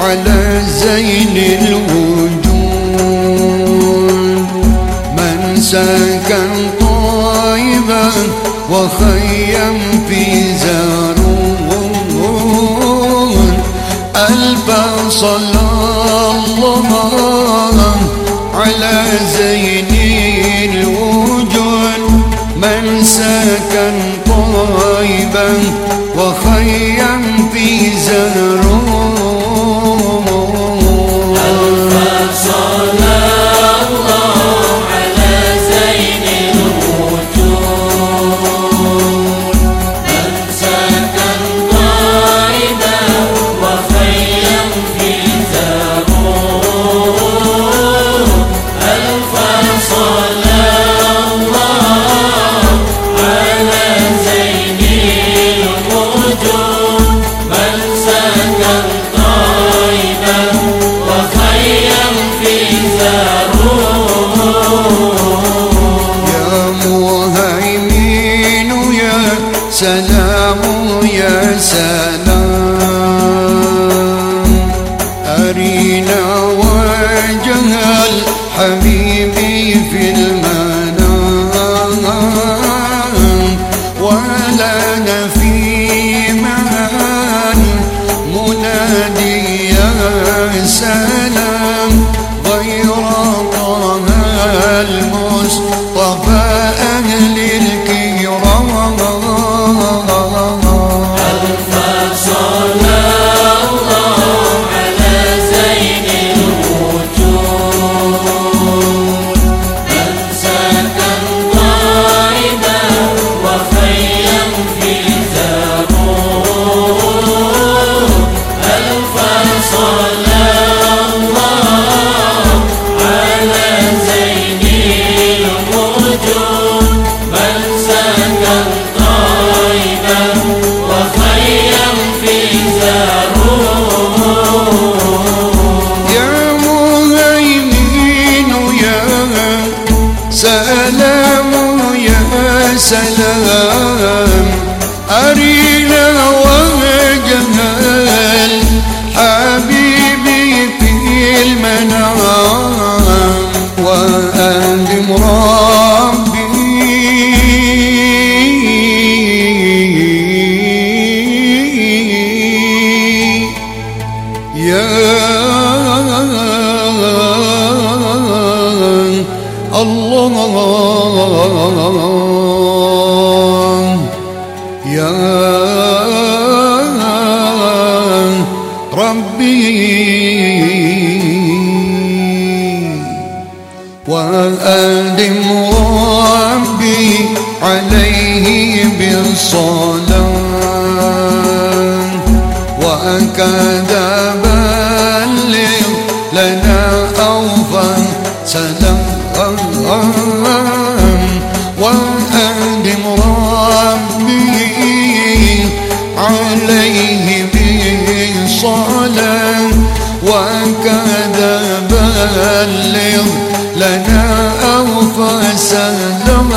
على زين الوجود من سكن طيبا وخيم في زارون ألف صلى الله على زين الوجود من سكن طيبا وخيم في زارون سلام يا سلام أرينا وجه الحبيب في المنام ولنا في من منادي يا سلام غير طه المصطفى أهل الكرام سلام يا سلام أرينا وجه الحبيب في المنام وأندم ربي يا الله يا ربي وأدم ربي عليه بالصلاة وأكد بلغ لنا أوفى سلام وأدم ربي عليه بالصلاة وكاد بلغ لنا أوفى سلام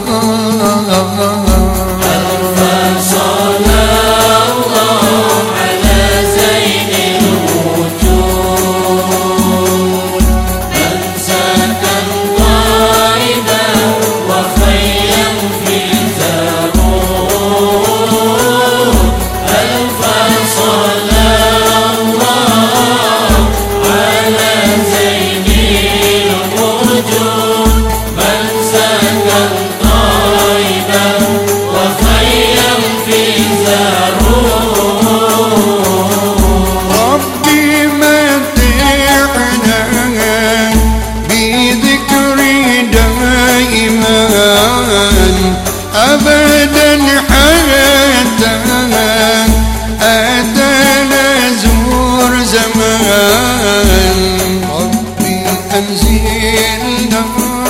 أبدا حتى أتانا زور زمان ربي أنزلنا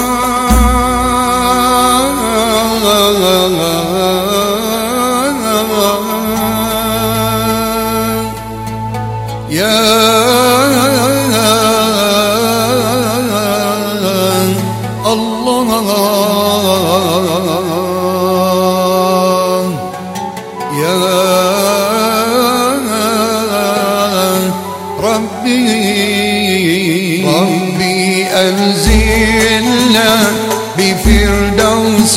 يا الله يا رب ربي أنزلنا بفردوس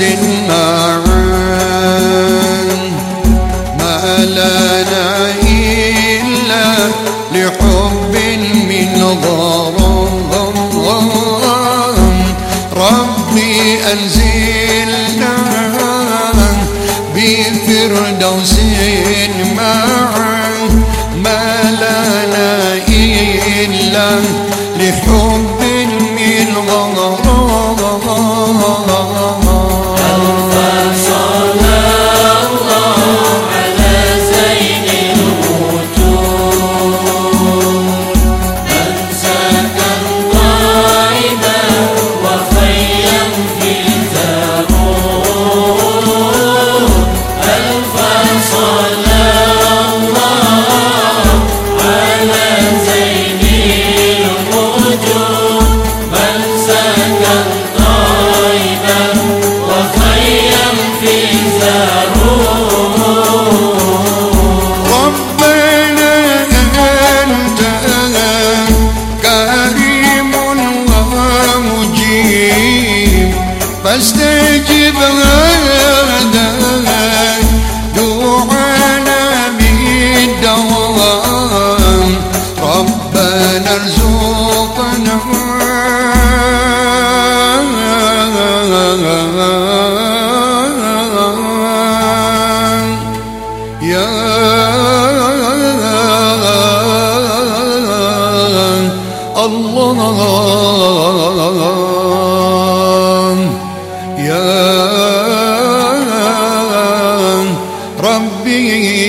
معان ما لنا إلا لحب من غرام ربي أنزلنا بفردوس معان ما لنا إلا لحب من غرام ألف صلى الله على زين الوجود من سكن طيبا وخيم في الزهور ألف صلى الله على زين الوجود من سكن طيبا وخيم في الزهور ربنا أنت كريم ومجيب فاستجب هذا دعانا بالدوام ربنا ارزقنا يا الله يا ربي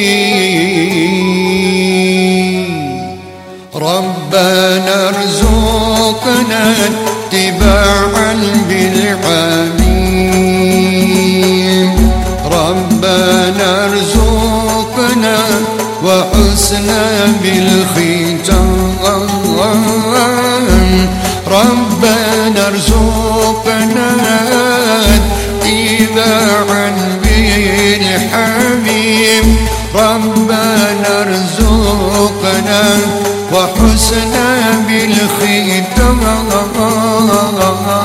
ربنا ارزقنا اتباعا بالحبيب ربنا ارزقنا وحسنا بالختام ربنا ارزقنا اتباعا بالحبيب ربنا ارزقنا وحسنا بالختام